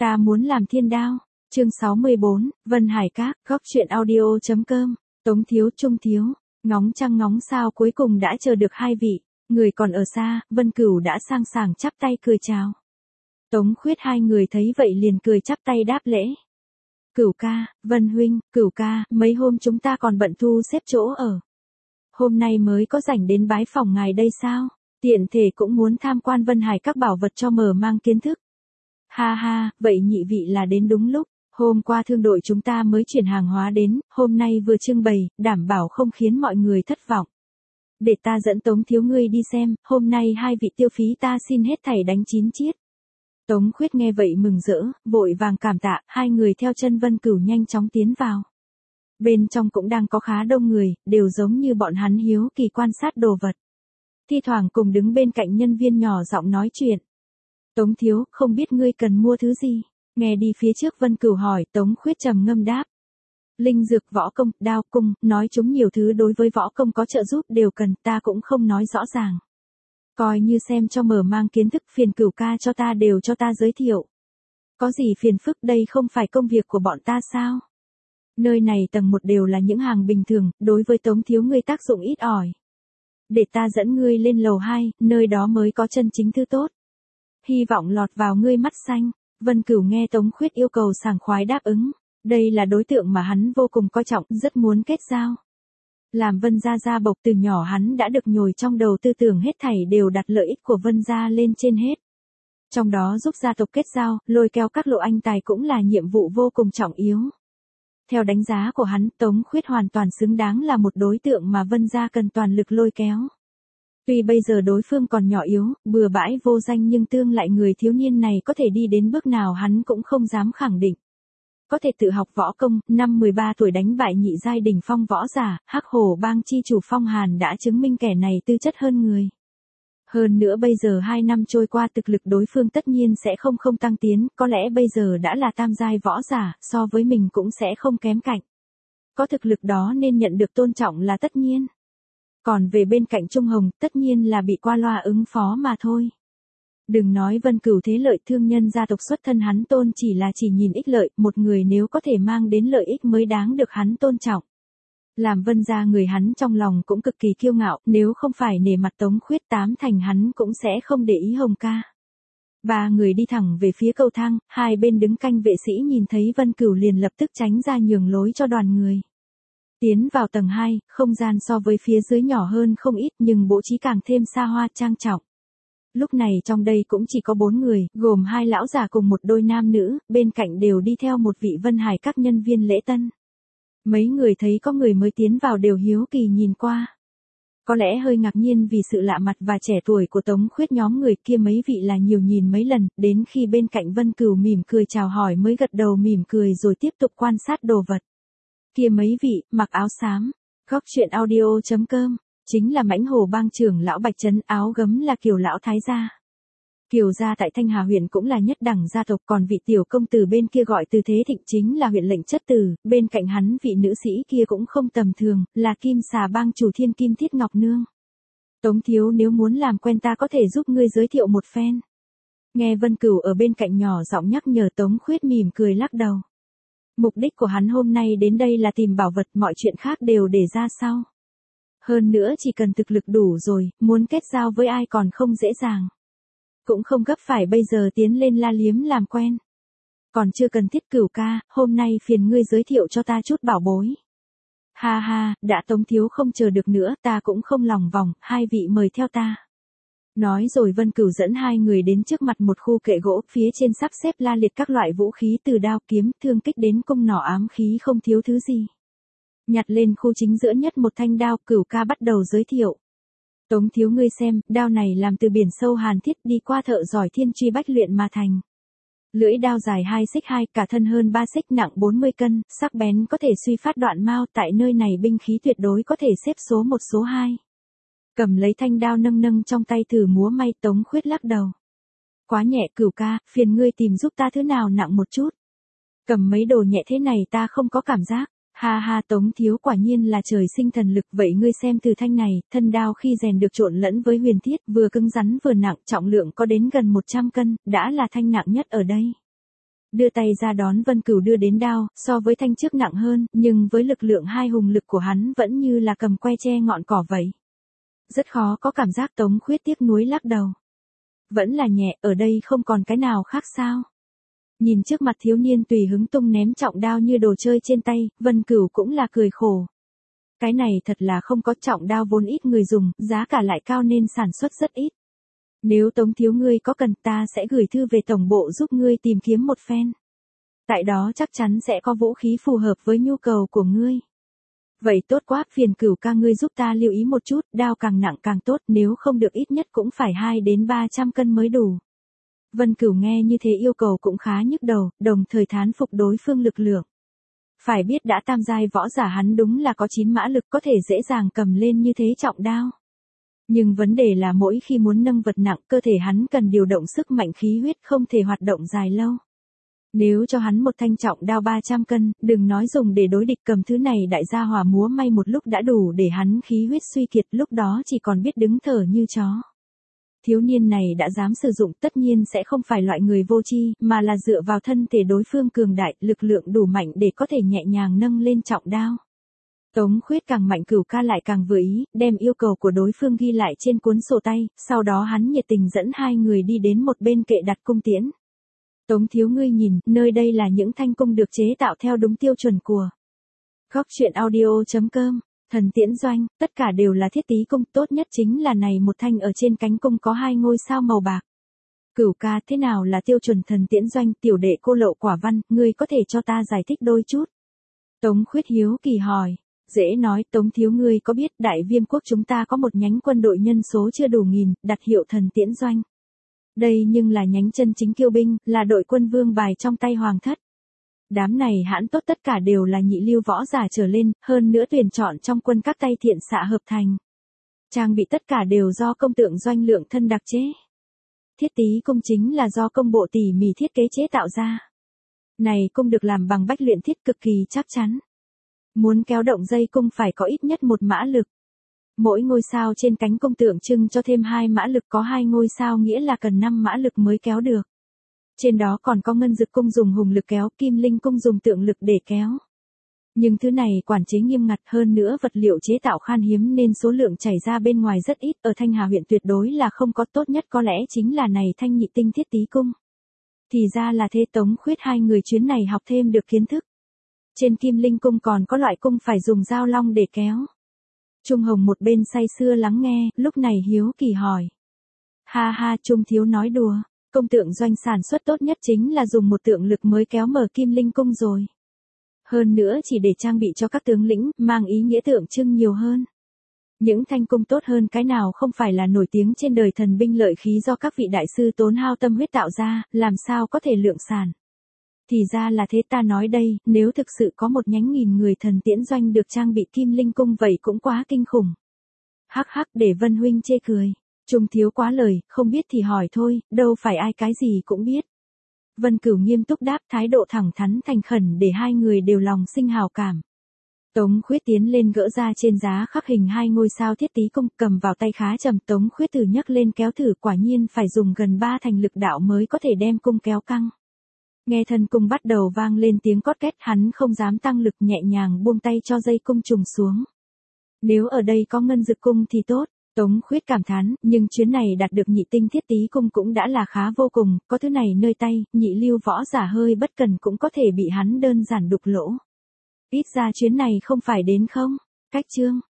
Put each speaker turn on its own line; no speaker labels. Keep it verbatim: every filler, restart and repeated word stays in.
Ta muốn làm thiên đao. Chương sáu mươi bốn, Vân Hải Các, góc truyện audio chấm com. Tống thiếu, Trung thiếu, ngóng trăng ngóng sao cuối cùng đã chờ được hai vị. Người còn ở xa, Vân Cửu đã sang sảng chắp tay cười chào. Tống Khuyết hai người thấy vậy liền cười chắp tay đáp lễ. Cửu ca, Vân huynh, Cửu ca, mấy hôm chúng ta còn bận thu xếp chỗ ở. Hôm nay mới có rảnh đến bái phòng ngài đây sao? Tiện thể cũng muốn tham quan Vân Hải Các bảo vật cho mở mang kiến thức. Ha ha, vậy nhị vị là đến đúng lúc. Hôm qua thương đội chúng ta mới chuyển hàng hóa đến, hôm nay vừa trưng bày, đảm bảo không khiến mọi người thất vọng. Để ta dẫn Tống thiếu ngươi đi xem, hôm nay hai vị tiêu phí ta xin hết thảy đánh chín chiết. Tống Khuyết nghe vậy mừng rỡ, vội vàng cảm tạ, hai người theo chân Vân Cửu nhanh chóng tiến vào. Bên trong cũng đang có khá đông người, đều giống như bọn hắn hiếu kỳ quan sát đồ vật. Thi thoảng cùng đứng bên cạnh nhân viên nhỏ giọng nói chuyện. Tống thiếu, không biết ngươi cần mua thứ gì? Nghe đi phía trước Vân Cửu hỏi, Tống Khuyết trầm ngâm đáp. Linh dược, võ công, đao cung, nói chúng nhiều thứ đối với võ công có trợ giúp đều cần, ta cũng không nói rõ ràng. Coi như xem cho mở mang kiến thức, phiền Cửu ca cho ta đều cho ta giới thiệu. Có gì phiền phức, đây không phải công việc của bọn ta sao? Nơi này tầng một đều là những hàng bình thường, đối với Tống thiếu ngươi tác dụng ít ỏi. Để ta dẫn ngươi lên lầu hai, nơi đó mới có chân chính thứ tốt. Hy vọng lọt vào ngươi mắt xanh. Vân Cửu nghe Tống Khuyết yêu cầu sảng khoái đáp ứng. Đây là đối tượng mà hắn vô cùng coi trọng, rất muốn kết giao. Làm Vân gia gia bộc từ nhỏ hắn đã được nhồi trong đầu tư tưởng hết thảy đều đặt lợi ích của Vân gia lên trên hết. Trong đó giúp gia tộc kết giao, lôi kéo các lộ anh tài cũng là nhiệm vụ vô cùng trọng yếu. Theo đánh giá của hắn, Tống Khuyết hoàn toàn xứng đáng là một đối tượng mà Vân gia cần toàn lực lôi kéo. Tuy bây giờ đối phương còn nhỏ yếu, bừa bãi vô danh nhưng tương lại người thiếu niên này có thể đi đến bước nào hắn cũng không dám khẳng định. Có thể tự học võ công, năm mười ba tuổi đánh bại nhị giai đỉnh phong võ giả, Hắc Hổ bang chi chủ Phong Hàn đã chứng minh kẻ này tư chất hơn người. Hơn nữa bây giờ hai năm trôi qua thực lực đối phương tất nhiên sẽ không không tăng tiến, có lẽ bây giờ đã là tam giai võ giả, so với mình cũng sẽ không kém cạnh. Có thực lực đó nên nhận được tôn trọng là tất nhiên. Còn về bên cạnh Trung Hồng, tất nhiên là bị qua loa ứng phó mà thôi. Đừng nói Vân Cửu thế lợi, thương nhân gia tộc xuất thân hắn tôn chỉ là chỉ nhìn ích lợi, một người nếu có thể mang đến lợi ích mới đáng được hắn tôn trọng. Làm Vân gia người hắn trong lòng cũng cực kỳ kiêu ngạo, nếu không phải nể mặt Tống Khuyết tám thành hắn cũng sẽ không để ý Hồng ca. Ba người đi thẳng về phía cầu thang, hai bên đứng canh vệ sĩ nhìn thấy Vân Cửu liền lập tức tránh ra nhường lối cho đoàn người. Tiến vào tầng hai, không gian so với phía dưới nhỏ hơn không ít nhưng bố trí càng thêm xa hoa trang trọng. Lúc này trong đây cũng chỉ có bốn người, gồm hai lão già cùng một đôi nam nữ, bên cạnh đều đi theo một vị Vân Hải Các nhân viên lễ tân. Mấy người thấy có người mới tiến vào đều hiếu kỳ nhìn qua. Có lẽ hơi ngạc nhiên vì sự lạ mặt và trẻ tuổi của Tống Khuyết, nhóm người kia mấy vị là nhiều nhìn mấy lần, đến khi bên cạnh Vân Cửu mỉm cười chào hỏi mới gật đầu mỉm cười rồi tiếp tục quan sát đồ vật. Kia mấy vị, mặc áo xám, góc truyện audio chấm com, chính là Mãnh Hổ bang trưởng lão Bạch Trấn, áo gấm là Kiều lão thái gia. Kiều gia tại Thanh Hà huyện cũng là nhất đẳng gia tộc, còn vị tiểu công tử bên kia gọi Từ Thế Thịnh chính là huyện lệnh chất tử, bên cạnh hắn vị nữ sĩ kia cũng không tầm thường, là Kim Xà bang chủ Thiên Kim Thiết Ngọc Nương. Tống thiếu, nếu muốn làm quen ta có thể giúp ngươi giới thiệu một phen. Nghe Vân Cửu ở bên cạnh nhỏ giọng nhắc nhở, Tống Khuyết mỉm cười lắc đầu. Mục đích của hắn hôm nay đến đây là tìm bảo vật, mọi chuyện khác đều để ra sau. Hơn nữa chỉ cần thực lực đủ rồi, muốn kết giao với ai còn không dễ dàng. Cũng không gấp phải bây giờ tiến lên la liếm làm quen. Còn chưa cần thiết. Cửu ca, hôm nay phiền ngươi giới thiệu cho ta chút bảo bối. Ha ha, đã Tống thiếu không chờ được nữa, ta cũng không lòng vòng, hai vị mời theo ta. Nói rồi Vân Cửu dẫn hai người đến trước mặt một khu kệ gỗ, phía trên sắp xếp la liệt các loại vũ khí từ đao kiếm, thương kích đến cung nỏ ám khí không thiếu thứ gì. Nhặt lên khu chính giữa nhất một thanh đao, Cửu ca bắt đầu giới thiệu. Tống thiếu ngươi xem, đao này làm từ biển sâu hàn thiết, đi qua thợ giỏi thiên truy bách luyện mà thành. Lưỡi đao dài hai xích hai, cả thân hơn ba xích, nặng bốn mươi cân, sắc bén có thể suy phát đoạn mao, tại nơi này binh khí tuyệt đối có thể xếp số một số hai. Cầm lấy thanh đao nâng nâng trong tay thử múa may, Tống Khuyết lắc đầu. Quá nhẹ. Cửu ca, phiền ngươi tìm giúp ta thứ nào nặng một chút. Cầm mấy đồ nhẹ thế này ta không có cảm giác. Ha ha, Tống thiếu quả nhiên là trời sinh thần lực, vậy ngươi xem từ thanh này, thân đao khi rèn được trộn lẫn với huyền thiết, vừa cứng rắn vừa nặng, trọng lượng có đến gần một trăm cân, đã là thanh nặng nhất ở đây. đưa tay ra đón Vân Cửu đưa đến đao, so với thanh trước nặng hơn, nhưng với lực lượng hai hùng lực của hắn vẫn như là cầm que che ngọn cỏ vậy. Rất khó có cảm giác. Tống Khuyết tiếc nuối lắc đầu. Vẫn là nhẹ, ở đây không còn cái nào khác sao? Nhìn trước mặt thiếu niên tùy hứng tung ném trọng đao như đồ chơi trên tay, Vân Cửu cũng là cười khổ. Cái này thật là không có, trọng đao vốn ít người dùng, giá cả lại cao nên sản xuất rất ít. Nếu Tống thiếu ngươi có cần, ta sẽ gửi thư về tổng bộ giúp ngươi tìm kiếm một phen. Tại đó chắc chắn sẽ có vũ khí phù hợp với nhu cầu của ngươi. Vậy tốt quá, phiền Cửu ca ngươi giúp ta lưu ý một chút, đao càng nặng càng tốt, nếu không được ít nhất cũng phải hai đến ba trăm cân mới đủ. Vân Cửu nghe như thế yêu cầu cũng khá nhức đầu, đồng thời thán phục đối phương lực lượng. Phải biết đã tam giai võ giả hắn đúng là có chín mã lực, có thể dễ dàng cầm lên như thế trọng đao. Nhưng vấn đề là mỗi khi muốn nâng vật nặng, cơ thể hắn cần điều động sức mạnh khí huyết, không thể hoạt động dài lâu. Nếu cho hắn một thanh trọng đao ba trăm cân, đừng nói dùng để đối địch, cầm thứ này đại gia hỏa múa may một lúc đã đủ để hắn khí huyết suy kiệt, lúc đó chỉ còn biết đứng thở như chó. Thiếu niên này đã dám sử dụng, tất nhiên sẽ không phải loại người vô tri, mà là dựa vào thân thể đối phương cường đại, lực lượng đủ mạnh để có thể nhẹ nhàng nâng lên trọng đao. Tống Khuyết càng mạnh, Cửu ca lại càng vừa ý, đem yêu cầu của đối phương ghi lại trên cuốn sổ tay, sau đó hắn nhiệt tình dẫn hai người đi đến một bên kệ đặt cung tiễn. Tống thiếu ngươi nhìn, nơi đây là những thanh cung được chế tạo theo đúng tiêu chuẩn của Góc truyện audio chấm com. Thần tiễn doanh, tất cả đều là thiết tí cung, tốt nhất chính là này một thanh ở trên cánh cung có hai ngôi sao màu bạc. Cửu ca, thế nào là tiêu chuẩn thần tiễn doanh? Tiểu đệ cô Lậu Quả Văn, ngươi có thể cho ta giải thích đôi chút. Tống Khuyết hiếu kỳ hỏi. Dễ nói, Tống thiếu ngươi có biết Đại Viêm quốc chúng ta có một nhánh quân đội nhân số chưa đủ nghìn, đặt hiệu thần tiễn doanh. Đây nhưng là nhánh chân chính kiêu binh, là đội quân vương bài trong tay hoàng thất. Đám này hãn tốt tất cả đều là nhị lưu võ giả trở lên, hơn nữa tuyển chọn trong quân các tay thiện xạ hợp thành. Trang bị tất cả đều do công tượng doanh lượng thân đặc chế. Thiết tí cung chính là do công bộ tỉ mỉ thiết kế chế tạo ra. Này cung được làm bằng bách luyện thiết cực kỳ chắc chắn. Muốn kéo động dây cung phải có ít nhất một mã lực. Mỗi ngôi sao trên cánh cung tượng trưng cho thêm hai mã lực, có hai ngôi sao nghĩa là cần năm mã lực mới kéo được. Trên đó còn có ngân dực cung dùng hùng lực kéo, kim linh cung dùng tượng lực để kéo. Nhưng thứ này quản chế nghiêm ngặt, hơn nữa vật liệu chế tạo khan hiếm nên số lượng chảy ra bên ngoài rất ít, ở Thanh Hà huyện tuyệt đối là không có, tốt nhất có lẽ chính là này thanh nhị tinh thiết tí cung. Thì ra là thế. Tống Khuyết hai người chuyến này học thêm được kiến thức. Trên kim linh cung còn có loại cung phải dùng dao long để kéo. Trung Hồng một bên say sưa lắng nghe, lúc này hiếu kỳ hỏi. Ha ha, Trung thiếu nói đùa. Công tượng doanh sản xuất tốt nhất chính là dùng một tượng lực mới kéo mở kim linh cung rồi. Hơn nữa chỉ để trang bị cho các tướng lĩnh, mang ý nghĩa tượng trưng nhiều hơn. Những thanh cung tốt hơn cái nào không phải là nổi tiếng trên đời, thần binh lợi khí do các vị đại sư tốn hao tâm huyết tạo ra, làm sao có thể lượng sản. Thì ra là thế, ta nói đây, nếu thực sự có một nhánh nghìn người thần tiễn doanh được trang bị kim linh cung vậy cũng quá kinh khủng. Hắc hắc, để Vân huynh chê cười. Trung thiếu quá lời, không biết thì hỏi thôi, đâu phải ai cái gì cũng biết. Vân Cửu nghiêm túc đáp, thái độ thẳng thắn thành khẩn để hai người đều lòng sinh hào cảm. Tống Khuyết tiến lên gỡ ra trên giá khắc hình hai ngôi sao thiết tí cung, cầm vào tay khá trầm. Tống Khuyết từ nhấc lên kéo thử, quả nhiên phải dùng gần ba thành lực đạo mới có thể đem cung kéo căng. Nghe thân cung bắt đầu vang lên tiếng cót két, hắn không dám tăng lực, nhẹ nhàng buông tay cho dây cung trùng xuống. Nếu ở đây có ngân dực cung thì tốt. Tống Khuyết cảm thán, nhưng chuyến này đạt được nhị tinh thiết tí cung cũng đã là khá vô cùng, có thứ này nơi tay, nhị lưu võ giả hơi bất cần cũng có thể bị hắn đơn giản đục lỗ. Ít ra chuyến này không phải đến không? Cách chương.